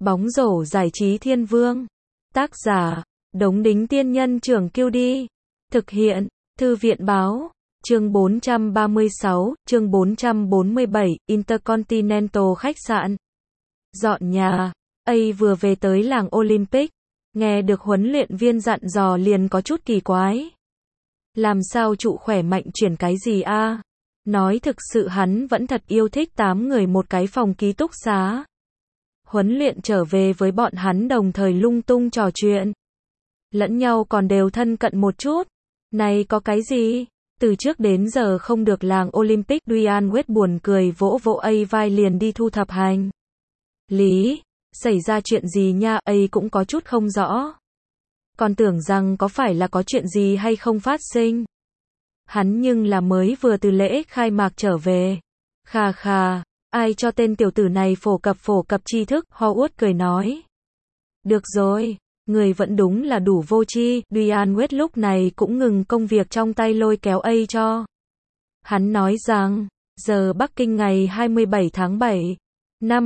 Bóng rổ giải trí thiên vương. Tác giả, Đống Đính Tiên Nhân Trưởng Kiêu Đi. Thực hiện, Thư viện Báo. Chương 436, chương 447, Intercontinental khách sạn. Dọn nhà. Vừa về tới làng Olympic. Nghe được huấn luyện viên dặn dò liền có chút kỳ quái. Làm sao trụ khỏe mạnh chuyển cái gì a? Nói thực sự hắn vẫn thật yêu thích 8 người một cái phòng ký túc xá. Huấn luyện trở về với bọn hắn đồng thời lung tung trò chuyện. Lẫn nhau còn đều thân cận một chút. Này có cái gì? Từ trước đến giờ không được làng Olympic. Dwyane Wade buồn cười vỗ vỗ vai liền đi thu thập hành lý. Xảy ra chuyện gì nha? Cũng có chút không rõ. Còn tưởng rằng có phải là có chuyện gì hay không phát sinh. Hắn nhưng là mới vừa từ lễ khai mạc trở về. Khà khà, ai cho tên tiểu tử này phổ cập tri thức? Howard cười nói. Được rồi, người vẫn đúng là đủ vô tri. Dwyane Wade lúc này cũng ngừng công việc trong tay lôi kéo cho. Hắn nói rằng, giờ Bắc Kinh ngày 27 tháng 7. Năm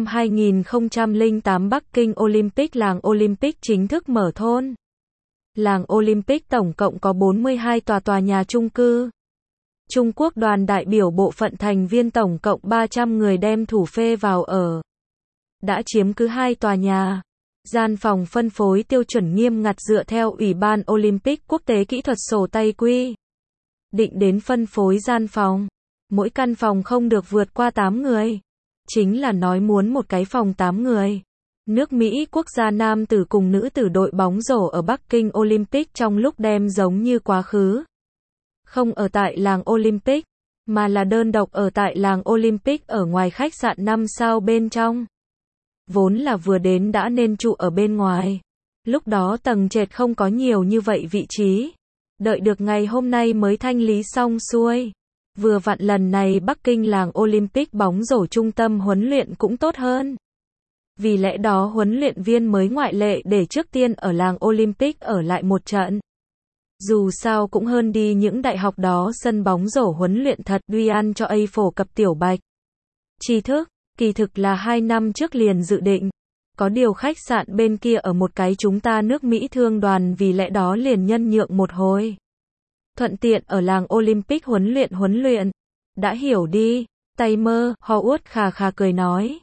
2008 Bắc Kinh Olympic làng Olympic chính thức mở thôn. Làng Olympic tổng cộng có 42 tòa nhà chung cư. Trung Quốc đoàn đại biểu bộ phận thành viên tổng cộng 300 người đem thủ phê vào ở. Đã chiếm cứ 2 tòa nhà. Gian phòng phân phối tiêu chuẩn nghiêm ngặt dựa theo Ủy ban Olympic quốc tế kỹ thuật sổ tay quy định đến phân phối gian phòng. Mỗi căn phòng không được vượt qua 8 người. Chính là nói muốn một cái phòng 8 người. Nước Mỹ quốc gia nam tử cùng nữ tử đội bóng rổ ở Bắc Kinh Olympic trong lúc đem giống như quá khứ. Không ở tại làng Olympic, mà là đơn độc ở tại làng Olympic ở ngoài khách sạn 5 sao bên trong. Vốn là vừa đến đã nên trụ ở bên ngoài. Lúc đó tầng trệt không có nhiều như vậy vị trí. Đợi được ngày hôm nay mới thanh lý xong xuôi. Vừa vặn lần này Bắc Kinh làng Olympic bóng rổ trung tâm huấn luyện cũng tốt hơn. Vì lẽ đó huấn luyện viên mới ngoại lệ để trước tiên ở làng Olympic ở lại một trận. Dù sao cũng hơn đi những đại học đó sân bóng rổ huấn luyện thật. Dwyane cho phổ cập tiểu bạch tri thức, kỳ thực là 2 năm trước liền dự định. Có điều khách sạn bên kia ở một cái chúng ta nước Mỹ thương đoàn vì lẽ đó liền nhân nhượng một hồi. Thuận tiện ở làng Olympic huấn luyện. Đã hiểu đi, tay mơ, Howard khà khà cười nói.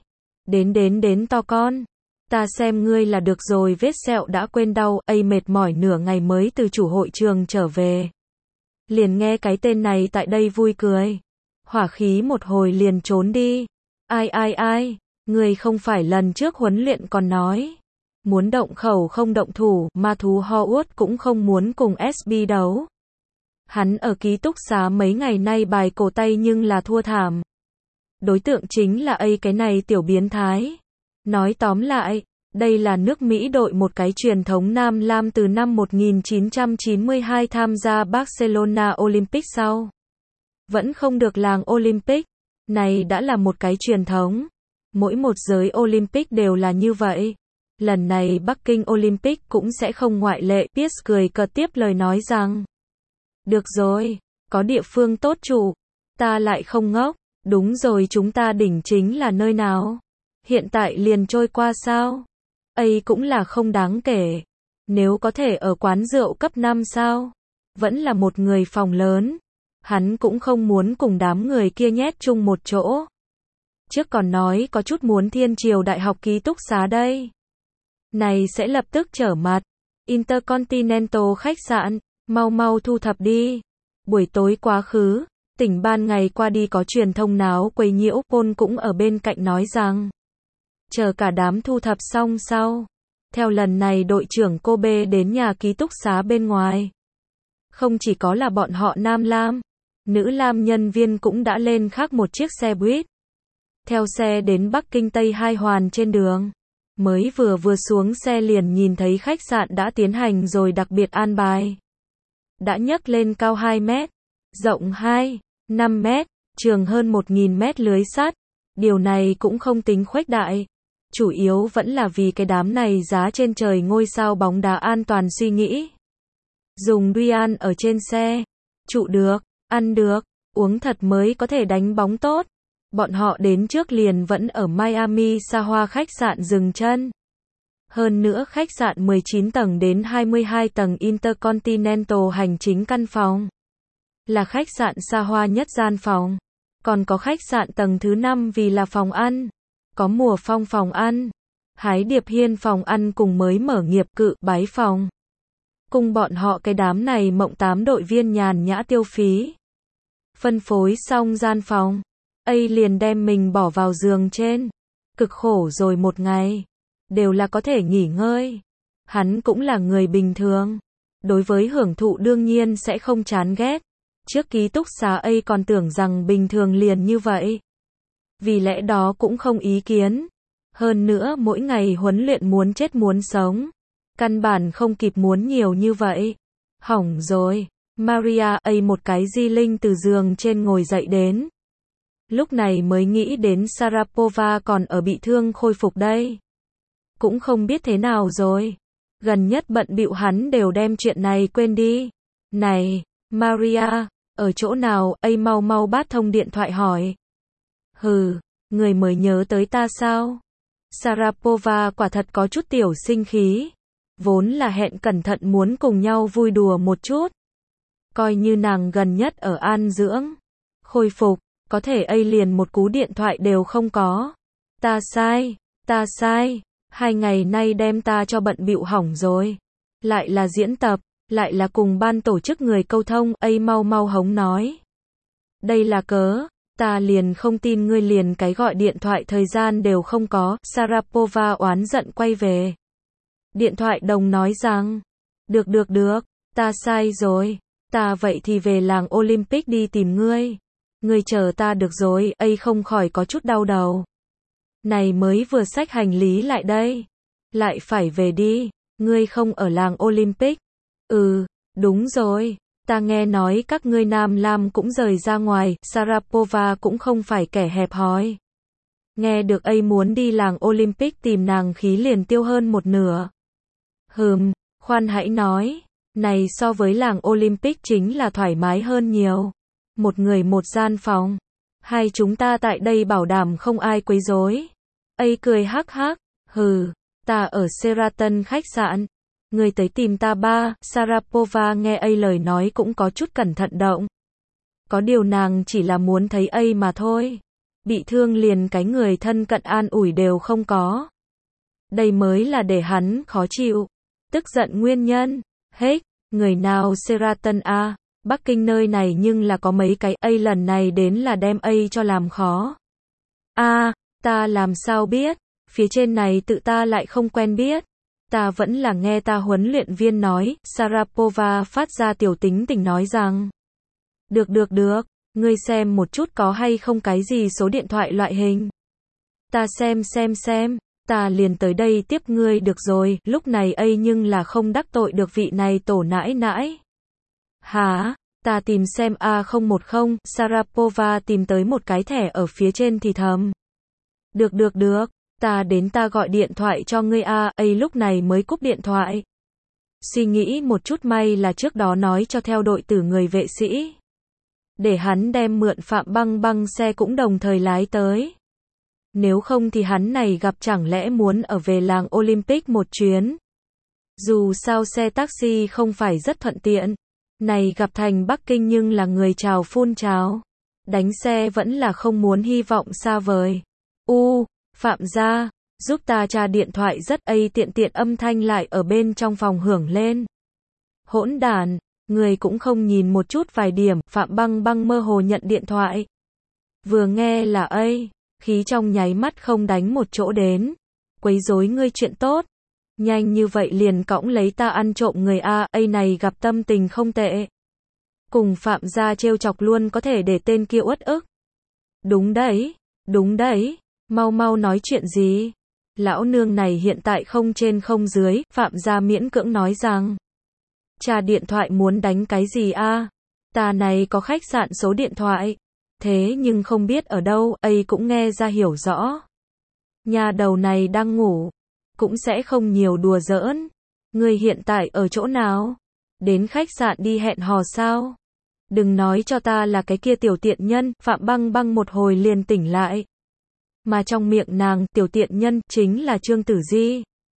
Đến to con. Ta xem ngươi là được rồi vết sẹo đã quên đau. Mệt mỏi nửa ngày mới từ chủ hội trường trở về. Liền nghe cái tên này tại đây vui cười. Hỏa khí một hồi liền trốn đi. Ai, ngươi không phải lần trước huấn luyện còn nói. Muốn động khẩu không động thủ, ma thú Howard cũng không muốn cùng SB đấu. Hắn ở ký túc xá mấy ngày nay bài cổ tay nhưng là thua thảm. Đối tượng chính là cái này tiểu biến thái. Nói tóm lại, đây là nước Mỹ đội một cái truyền thống nam lam từ năm 1992 tham gia Barcelona Olympic sau. Vẫn không được làng Olympic. Này đã là một cái truyền thống. Mỗi một giới Olympic đều là như vậy. Lần này Bắc Kinh Olympic cũng sẽ không ngoại lệ. Pierce cười cợt tiếp lời nói rằng. Được rồi, có địa phương tốt chủ. Ta lại không ngốc. Đúng rồi, chúng ta đỉnh chính là nơi nào? Hiện tại liền trôi qua sao? Cũng là không đáng kể. Nếu có thể ở quán rượu cấp 5 sao? Vẫn là một người phòng lớn. Hắn cũng không muốn cùng đám người kia nhét chung một chỗ. Trước còn nói có chút muốn Thiên Triều Đại học ký túc xá đây. Này sẽ lập tức trở mặt. Intercontinental khách sạn, mau thu thập đi. Buổi tối quá khứ. Tỉnh ban ngày qua đi có truyền thông náo quấy nhiễu. Paul cũng ở bên cạnh nói rằng. Chờ cả đám thu thập xong sau. Theo lần này đội trưởng Kobe đến nhà ký túc xá bên ngoài. Không chỉ có là bọn họ nam lam. Nữ lam nhân viên cũng đã lên khác một chiếc xe buýt. Theo xe đến Bắc Kinh Tây Hai Hoàn trên đường. Mới vừa xuống xe liền nhìn thấy khách sạn đã tiến hành rồi đặc biệt an bài. Đã nhấc lên cao 2 mét. Rộng 5 mét, trường hơn 1.000 mét lưới sắt. Điều này cũng không tính khuếch đại. Chủ yếu vẫn là vì cái đám này giá trên trời ngôi sao bóng đá an toàn suy nghĩ. Dùng Dwyane ở trên xe. Trụ được, ăn được, uống thật mới có thể đánh bóng tốt. Bọn họ đến trước liền vẫn ở Miami xa hoa khách sạn dừng chân. Hơn nữa khách sạn 19 tầng đến 22 tầng Intercontinental hành chính căn phòng. Là khách sạn xa hoa nhất gian phòng. Còn có khách sạn tầng thứ 5 vì là phòng ăn. Có Mùa Phong phòng ăn. Hái Điệp Hiên phòng ăn cùng mới mở nghiệp Cự Bái phòng. Cùng bọn họ cái đám này mộng 8 đội viên nhàn nhã tiêu phí. Phân phối xong gian phòng. ấy liền đem mình bỏ vào giường trên. Cực khổ rồi một ngày. Đều là có thể nghỉ ngơi. Hắn cũng là người bình thường. Đối với hưởng thụ đương nhiên sẽ không chán ghét. Trước ký túc xá ấy còn tưởng rằng bình thường liền như vậy. Vì lẽ đó cũng không ý kiến. Hơn nữa mỗi ngày huấn luyện muốn chết muốn sống. Căn bản không kịp muốn nhiều như vậy. Hỏng rồi. Maria ấy một cái di linh từ giường trên ngồi dậy đến. Lúc này mới nghĩ đến Sharapova còn ở bị thương khôi phục đây. Cũng không biết thế nào rồi. Gần nhất bận bịu hắn đều đem chuyện này quên đi. Này, Maria, ở chỗ nào, ấy mau mau bắt thông điện thoại hỏi. Hừ, người mới nhớ tới ta sao? Sharapova quả thật có chút tiểu sinh khí. Vốn là hẹn cẩn thận muốn cùng nhau vui đùa một chút. Coi như nàng gần nhất ở an dưỡng. Khôi phục, có thể ấy liền một cú điện thoại đều không có. Ta sai. 2 ngày nay đem ta cho bận bịu hỏng rồi. Lại là diễn tập, lại là cùng ban tổ chức người câu thông, ấy mau mau hống nói. Đây là cớ, ta liền không tin ngươi liền cái gọi điện thoại thời gian đều không có. Sharapova oán giận quay về. Điện thoại đồng nói rằng, được, ta sai rồi. Ta vậy thì về làng Olympic đi tìm ngươi. Ngươi chờ ta được rồi, ấy không khỏi có chút đau đầu. Này mới vừa xách hành lý lại đây. Lại phải về đi, ngươi không ở làng Olympic. Ừ, đúng rồi. Ta nghe nói các ngươi Nam Lam cũng rời ra ngoài. Sharapova cũng không phải kẻ hẹp hòi. Nghe được ấy muốn đi làng Olympic tìm nàng khí liền tiêu hơn một nửa. Khoan hãy nói. Này so với làng Olympic chính là thoải mái hơn nhiều. Một người một gian phòng. Hai chúng ta tại đây bảo đảm không ai quấy rối. Ấy cười hắc hắc. Ta ở Sheraton khách sạn. Người tới tìm ta ba. Sharapova nghe ấy lời nói cũng có chút cẩn thận động. Có điều nàng chỉ là muốn thấy ấy mà thôi. Bị thương liền cái người thân cận an ủi đều không có. Đây mới là để hắn khó chịu. Tức giận nguyên nhân. Người nào Sheraton a? Bắc Kinh nơi này nhưng là có mấy cái ấy lần này đến là đem ấy cho làm khó. Ta làm sao biết? Phía trên này tự ta lại không quen biết. Ta vẫn là nghe ta huấn luyện viên nói. Sharapova phát ra tiểu tính tình nói rằng. Được, ngươi xem một chút có hay không cái gì số điện thoại loại hình. Ta xem. Ta liền tới đây tiếp ngươi được rồi. Lúc này ấy nhưng là không đắc tội được vị này tổ nãi nãi. Hả? Ta tìm xem A010. Sharapova tìm tới một cái thẻ ở phía trên thì thầm. Được. Ta gọi điện thoại cho ngươi ấy lúc này mới cúp điện thoại. Suy nghĩ một chút may là trước đó nói cho theo đội tử người vệ sĩ. Để hắn đem mượn Phạm Băng xe cũng đồng thời lái tới. Nếu không thì hắn này gặp chẳng lẽ muốn ở về làng Olympic một chuyến. Dù sao xe taxi không phải rất thuận tiện. Này gặp thành Bắc Kinh nhưng là người chào phun chào. Đánh xe vẫn là không muốn hy vọng xa vời. Phạm gia, giúp ta tra điện thoại rất ấy tiện âm thanh lại ở bên trong phòng hưởng lên. Hỗn đản, người cũng không nhìn một chút vài điểm. Phạm Băng mơ hồ nhận điện thoại. Vừa nghe là ấy, khí trong nháy mắt không đánh một chỗ đến. Quấy rối ngươi chuyện tốt. Nhanh như vậy liền cõng lấy ta ăn trộm người ấy này gặp tâm tình không tệ. Cùng Phạm gia trêu chọc luôn có thể để tên kia uất ức. Đúng đấy. Mau nói chuyện gì? Lão nương này hiện tại không trên không dưới. Phạm gia miễn cưỡng nói rằng. Tra điện thoại muốn đánh cái gì Ta này có khách sạn số điện thoại. Thế nhưng không biết ở đâu, ấy cũng nghe ra hiểu rõ. Nhà đầu này đang ngủ. Cũng sẽ không nhiều đùa giỡn. Người hiện tại ở chỗ nào? Đến khách sạn đi hẹn hò sao? Đừng nói cho ta là cái kia tiểu tiện nhân. Phạm Băng một hồi liền tỉnh lại. Mà trong miệng nàng, tiểu tiện nhân, chính là Trương Tử Di.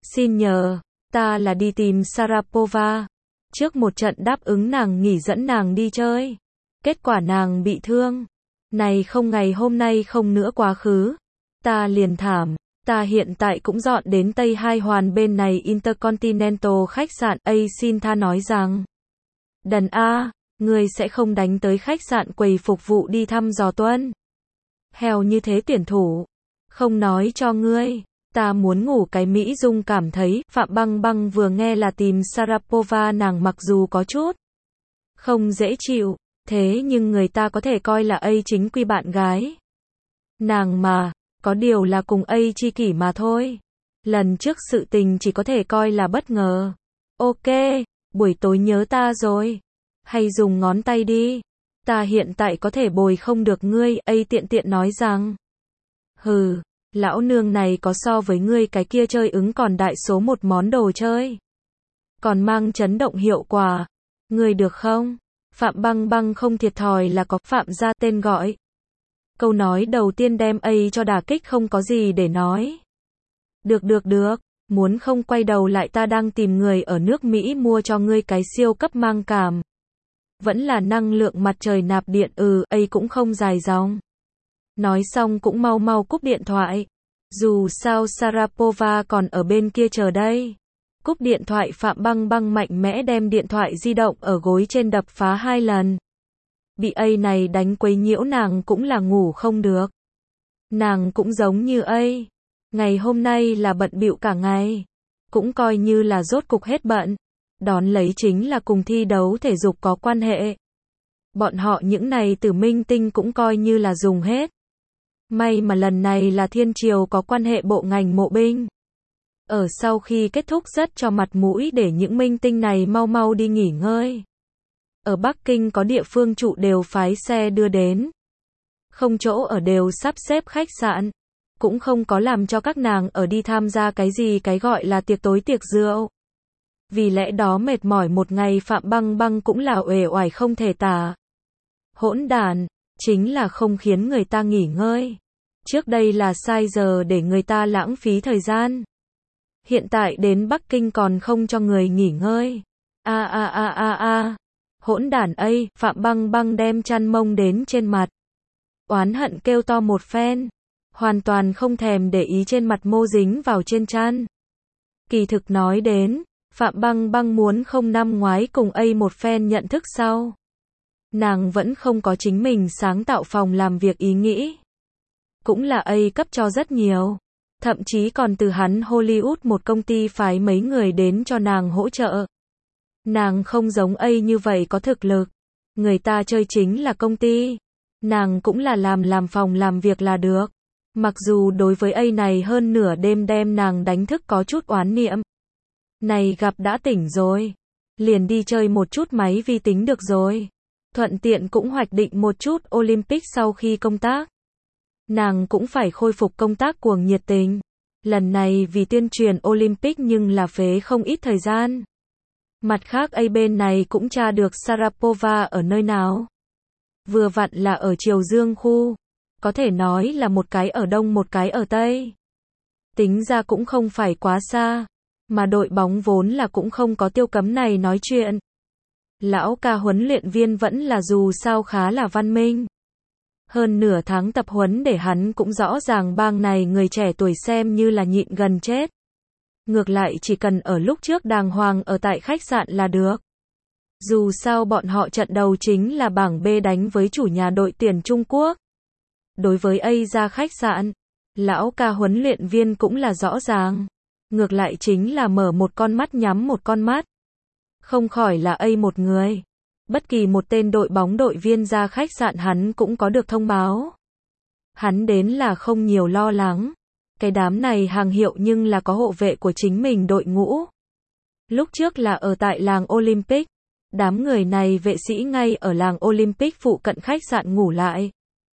Xin nhờ, ta là đi tìm Sharapova. Trước một trận đáp ứng nàng nghỉ dẫn nàng đi chơi. Kết quả nàng bị thương. Này không ngày hôm nay không nữa quá khứ. Ta liền thảm. Ta hiện tại cũng dọn đến Tây Hai Hoàn bên này Intercontinental khách sạn. Xin tha nói rằng. Đần A, ngươi sẽ không đánh tới khách sạn quầy phục vụ đi thăm dò Tuân. Hèo như thế tuyển thủ. Không nói cho ngươi. Ta muốn ngủ cái Mỹ Dung cảm thấy. Phạm Băng Băng vừa nghe là tìm Sharapova nàng mặc dù có chút không dễ chịu. Thế nhưng người ta có thể coi là chính quy bạn gái. Nàng mà, có điều là cùng tri kỷ mà thôi. Lần trước sự tình chỉ có thể coi là bất ngờ. Ok, buổi tối nhớ ta rồi. Hay dùng ngón tay đi. Ta hiện tại có thể bồi không được ngươi. Tiện tiện nói rằng. Hừ, lão nương này có so với ngươi cái kia chơi ứng còn đại số một món đồ chơi. Còn mang chấn động hiệu quả. Ngươi được không? Phạm Băng Băng không thiệt thòi là có Phạm ra tên gọi. Câu nói đầu tiên đem cho đả kích không có gì để nói. Được, muốn không quay đầu lại ta đang tìm người ở nước Mỹ mua cho ngươi cái siêu cấp mang cảm. Vẫn là năng lượng mặt trời nạp điện cũng không dài dòng. Nói xong cũng mau mau cúp điện thoại. Dù sao Sharapova còn ở bên kia chờ đây. Cúp điện thoại Phạm Băng Băng mạnh mẽ đem điện thoại di động ở gối trên đập phá 2 lần. Bị này đánh quấy nhiễu nàng cũng là ngủ không được. Nàng cũng giống như ngày hôm nay là bận bịu cả ngày. Cũng coi như là rốt cục hết bận. Đón lấy chính là cùng thi đấu thể dục có quan hệ. Bọn họ những này tử minh tinh cũng coi như là dùng hết. May mà lần này là thiên triều có quan hệ bộ ngành mộ binh. Ở sau khi kết thúc rất cho mặt mũi để những minh tinh này mau mau đi nghỉ ngơi. Ở Bắc Kinh có địa phương trụ đều phái xe đưa đến. Không chỗ ở đều sắp xếp khách sạn. Cũng không có làm cho các nàng ở đi tham gia cái gì cái gọi là tiệc tối tiệc rượu. Vì lẽ đó mệt mỏi một ngày Phạm Băng Băng cũng là uể oải không thể tả. Hỗn đản, chính là không khiến người ta nghỉ ngơi. Trước đây là sai giờ để người ta lãng phí thời gian. Hiện tại đến Bắc Kinh còn không cho người nghỉ ngơi. Hỗn đản Phạm Băng Băng đem chăn mông đến trên mặt. Oán hận kêu to một phen. Hoàn toàn không thèm để ý trên mặt mô dính vào trên chăn. Kỳ thực nói đến, Phạm Băng Băng muốn không năm ngoái cùng một phen nhận thức sau. Nàng vẫn không có chính mình sáng tạo phòng làm việc ý nghĩ. Cũng là cấp cho rất nhiều. Thậm chí còn từ hắn Hollywood một công ty phái mấy người đến cho nàng hỗ trợ. Nàng không giống như vậy có thực lực. Người ta chơi chính là công ty. Nàng cũng là làm phòng làm việc là được. Mặc dù đối với này hơn nửa đêm đem nàng đánh thức có chút oán niệm. Này gặp đã tỉnh rồi. Liền đi chơi một chút máy vi tính được rồi. Thuận tiện cũng hoạch định một chút Olympic sau khi công tác. Nàng cũng phải khôi phục công tác cuồng nhiệt tình. Lần này vì tuyên truyền Olympic nhưng là phế không ít thời gian. Mặt khác bên này cũng tra được Sharapova ở nơi nào. Vừa vặn là ở Triều Dương khu. Có thể nói là một cái ở Đông một cái ở Tây. Tính ra cũng không phải quá xa. Mà đội bóng vốn là cũng không có tiêu cấm này nói chuyện. Lão ca huấn luyện viên vẫn là dù sao khá là văn minh. Hơn nửa tháng tập huấn để hắn cũng rõ ràng bang này người trẻ tuổi xem như là nhịn gần chết. Ngược lại chỉ cần ở lúc trước đàng hoàng ở tại khách sạn là được. Dù sao bọn họ trận đầu chính là bảng B đánh với chủ nhà đội tuyển Trung Quốc. Đối với ra khách sạn, lão ca huấn luyện viên cũng là rõ ràng. Ngược lại chính là mở một con mắt nhắm một con mắt. Không khỏi là một người. Bất kỳ một tên đội bóng đội viên ra khách sạn hắn cũng có được thông báo. Hắn đến là không nhiều lo lắng. Cái đám này hàng hiệu nhưng là có hộ vệ của chính mình đội ngũ. Lúc trước là ở tại làng Olympic. Đám người này vệ sĩ ngay ở làng Olympic phụ cận khách sạn ngủ lại.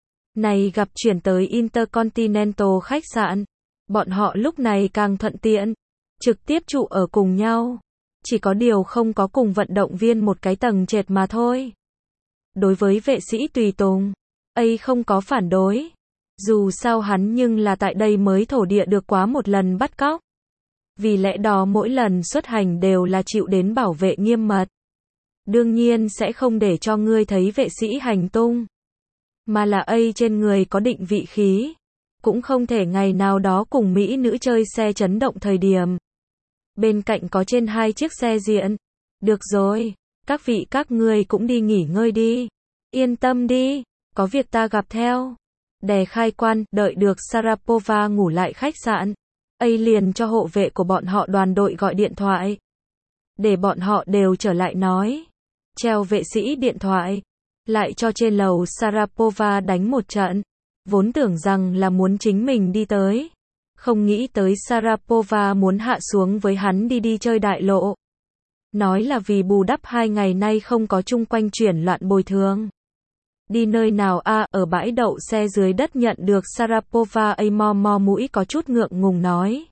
Này gặp chuyển tới Intercontinental khách sạn. Bọn họ lúc này càng thuận tiện. Trực tiếp trụ ở cùng nhau. Chỉ có điều không có cùng vận động viên một cái tầng trệt mà thôi. Đối với vệ sĩ tùy tùng, không có phản đối. Dù sao hắn nhưng là tại đây mới thổ địa được quá một lần bắt cóc. Vì lẽ đó mỗi lần xuất hành đều là chịu đến bảo vệ nghiêm mật. Đương nhiên sẽ không để cho ngươi thấy vệ sĩ hành tung. Mà là trên người có định vị khí. Cũng không thể ngày nào đó cùng mỹ nữ chơi xe chấn động thời điểm. Bên cạnh có trên 2 chiếc xe diện. Được rồi, các vị các ngươi cũng đi nghỉ ngơi đi. Yên tâm đi, có việc ta gặp theo. Đè khai quan, đợi được Sharapova ngủ lại khách sạn. Liền cho hộ vệ của bọn họ đoàn đội gọi điện thoại. Để bọn họ đều trở lại nói. Treo vệ sĩ điện thoại. Lại cho trên lầu Sharapova đánh một trận. Vốn tưởng rằng là muốn chính mình đi tới. Không nghĩ tới Sharapova muốn hạ xuống với hắn đi chơi đại lộ. Nói là vì bù đắp 2 ngày nay không có chung quanh chuyển loạn bồi thường. Đi nơi nào ở bãi đậu xe dưới đất nhận được Sharapova mò mũi có chút ngượng ngùng nói.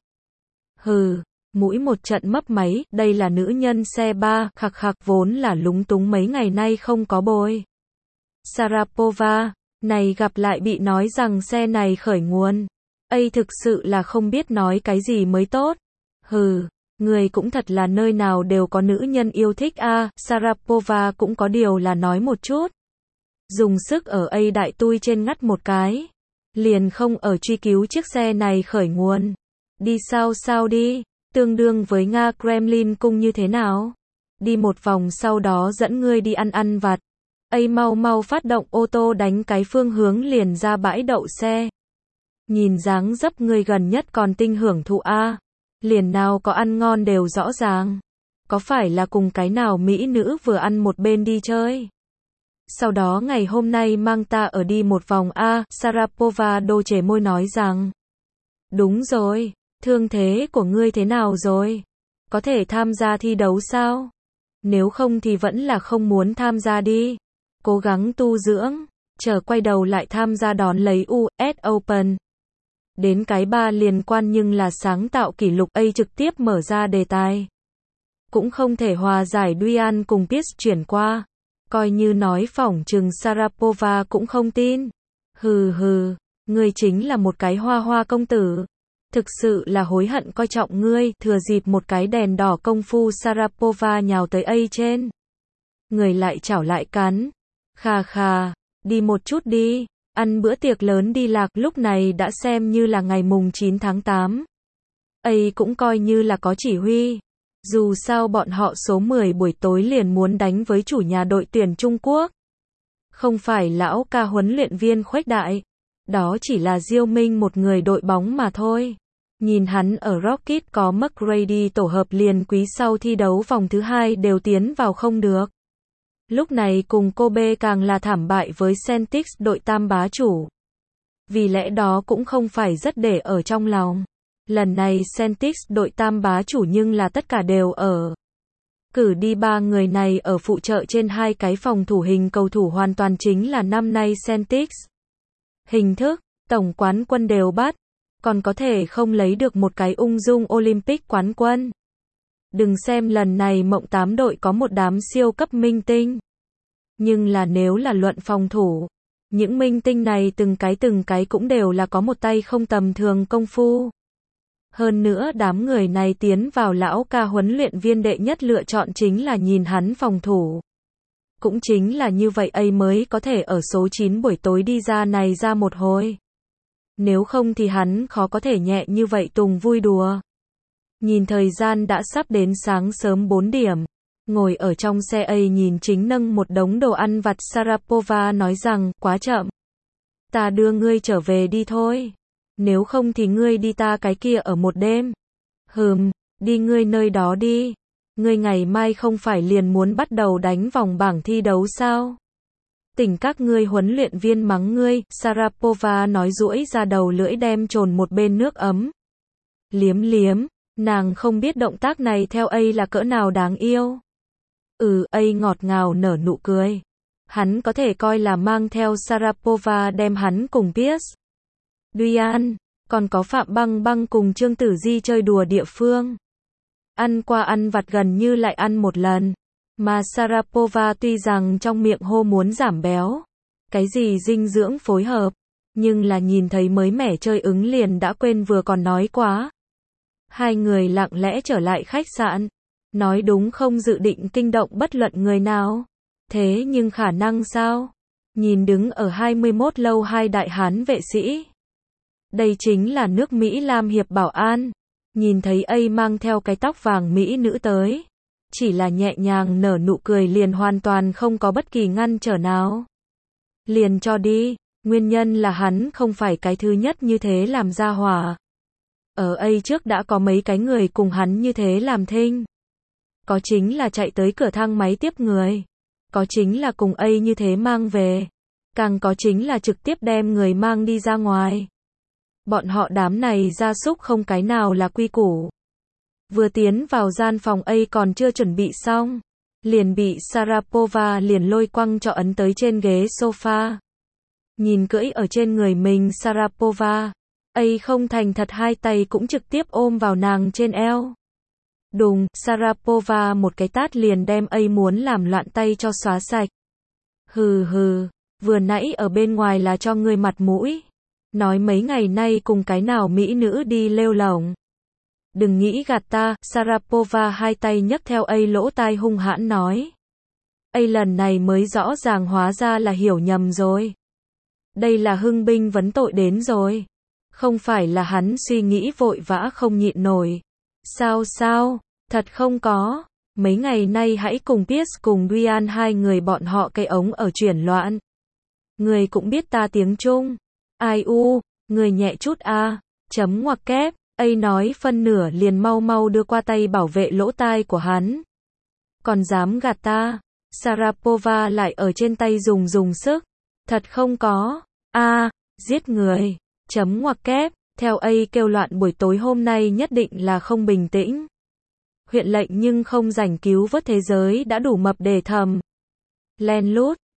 Hừ, mũi một trận mấp máy, đây là nữ nhân xe ba, khặc khặc vốn là lúng túng mấy ngày nay không có bồi. Sharapova, này gặp lại bị nói rằng xe này khởi nguồn. Thực sự là không biết nói cái gì mới tốt. Hừ, người cũng thật là nơi nào đều có nữ nhân yêu thích Sharapova cũng có điều là nói một chút. Dùng sức ở đại tui trên ngắt một cái. Liền không ở truy cứu chiếc xe này khởi nguồn. Đi sao đi, tương đương với Nga Kremlin cung như thế nào? Đi một vòng sau đó dẫn ngươi đi ăn vặt. Mau phát động ô tô đánh cái phương hướng liền ra bãi đậu xe. Nhìn dáng dấp ngươi gần nhất còn tinh hưởng thụ liền nào có ăn ngon đều rõ ràng. Có phải là cùng cái nào mỹ nữ vừa ăn một bên đi chơi? Sau đó ngày hôm nay mang ta ở đi một vòng Sharapova đô chề môi nói rằng. Đúng rồi, thương thế của ngươi thế nào rồi? Có thể tham gia thi đấu sao? Nếu không thì vẫn là không muốn tham gia đi. Cố gắng tu dưỡng, chờ quay đầu lại tham gia đón lấy US Open. Đến cái 3 liên quan nhưng là sáng tạo kỷ lục trực tiếp mở ra đề tài. Cũng không thể hòa giải Duan cùng Pierce chuyển qua. Coi như nói phỏng chừng Sharapova cũng không tin. Hừ, ngươi chính là một cái hoa công tử. Thực sự là hối hận coi trọng ngươi, thừa dịp một cái đèn đỏ công phu Sharapova nhào tới trên. Người lại chảo lại cắn. Khà, đi một chút đi, ăn bữa tiệc lớn đi lạc, lúc này đã xem như là ngày mùng 9 tháng 8. Cũng coi như là có chỉ huy. Dù sao bọn họ số 10 buổi tối liền muốn đánh với chủ nhà đội tuyển Trung Quốc. Không phải lão ca huấn luyện viên khuếch đại. Đó chỉ là Diêu Minh một người đội bóng mà thôi. Nhìn hắn ở Rocket có McGrady tổ hợp liền quý sau thi đấu vòng thứ 2 đều tiến vào không được. Lúc này cùng Kobe càng là thảm bại với Celtics đội tam bá chủ. Vì lẽ đó cũng không phải rất để ở trong lòng. Lần này Celtics đội tam bá chủ nhưng là tất cả đều ở. Cử đi 3 người này ở phụ trợ trên 2 cái phòng thủ hình cầu thủ hoàn toàn chính là năm nay Celtics. Hình thức, tổng quán quân đều bắt. Còn có thể không lấy được một cái ung dung Olympic quán quân. Đừng xem lần này mộng 8 đội có một đám siêu cấp minh tinh. Nhưng là nếu là luận phòng thủ, những minh tinh này từng cái cũng đều là có một tay không tầm thường công phu. Hơn nữa đám người này tiến vào lão ca huấn luyện viên đệ nhất lựa chọn chính là nhìn hắn phòng thủ. Cũng chính là như vậy mới có thể ở số 9 buổi tối đi ra này ra một hồi. Nếu không thì hắn khó có thể nhẹ như vậy tùng vui đùa. Nhìn thời gian đã sắp đến sáng sớm 4 điểm. Ngồi ở trong xe nhìn chính nâng một đống đồ ăn vặt Sharapova nói rằng, quá chậm. Ta đưa ngươi trở về đi thôi. Nếu không thì ngươi đi ta cái kia ở một đêm. Đi ngươi nơi đó đi. Ngươi ngày mai không phải liền muốn bắt đầu đánh vòng bảng thi đấu sao? Tỉnh các ngươi huấn luyện viên mắng ngươi, Sharapova nói duỗi ra đầu lưỡi đem trồn một bên nước ấm. Liếm, nàng không biết động tác này theo là cỡ nào đáng yêu. Ngọt ngào nở nụ cười. Hắn có thể coi là mang theo Sharapova đem hắn cùng Pierce, Duan, còn có Phạm Băng cùng Trương Tử Di chơi đùa địa phương. Ăn qua ăn vặt gần như lại ăn một lần. Mà Sharapova tuy rằng trong miệng hô muốn giảm béo, cái gì dinh dưỡng phối hợp, nhưng là nhìn thấy mới mẻ chơi liền đã quên vừa còn nói quá. Hai người lặng lẽ trở lại khách sạn. Nói đúng không dự định kinh động bất luận người nào. Thế nhưng khả năng sao? Nhìn đứng ở 21 lâu hai đại hán vệ sĩ. Đây chính là nước Mỹ Lam Hiệp Bảo An. Nhìn thấy A mang theo cái tóc vàng Mỹ nữ tới. Chỉ là nhẹ nhàng nở nụ cười liền hoàn toàn không có bất kỳ ngăn trở nào. Liền cho đi, nguyên nhân là hắn không phải cái thứ nhất như thế làm ra hỏa. Ở A trước đã có mấy cái người cùng hắn như thế làm thinh. Có chính là chạy tới cửa thang máy tiếp người. Có chính là cùng A như thế mang về. Càng có chính là trực tiếp đem người mang đi ra ngoài. Bọn họ đám này gia súc không cái nào là quy củ. Vừa tiến vào gian phòng A còn chưa chuẩn bị xong. Liền bị Sharapova liền lôi quăng cho ấn tới trên ghế sofa. Nhìn cưỡi ở trên người mình Sharapova. A không thành thật hai tay cũng trực tiếp ôm vào nàng trên eo. Đùng, Sharapova một cái tát liền đem A muốn làm loạn tay cho xóa sạch. Hừ hừ, vừa nãy ở bên ngoài là cho ngươi mặt mũi. Nói mấy ngày nay cùng cái nào mỹ nữ đi lêu lổng. Đừng nghĩ gạt ta, Sharapova hai tay nhấc theo A lỗ tai hung hãn nói. A lần này mới rõ ràng hóa ra là hiểu nhầm rồi. Đây là hưng binh vấn tội đến rồi. Không phải là hắn suy nghĩ vội vã không nhịn nổi. Sao, thật không có. Mấy ngày nay hãy cùng Pierce cùng Ryan hai người bọn họ cây ống ở chuyển loạn. Người cũng biết ta tiếng Trung. Ai u, người nhẹ chút a. Chấm ngoặc kép. A nói phân nửa liền mau mau đưa qua tay bảo vệ lỗ tai của hắn. Còn dám gạt ta. Sharapova lại ở trên tay dùng sức. Thật không có. Giết người. Chấm ngoặc kép. Theo A kêu loạn buổi tối hôm nay nhất định là không bình tĩnh. Huyện lệnh nhưng không rảnh cứu vớt thế giới đã đủ mập để thầm. Len lút.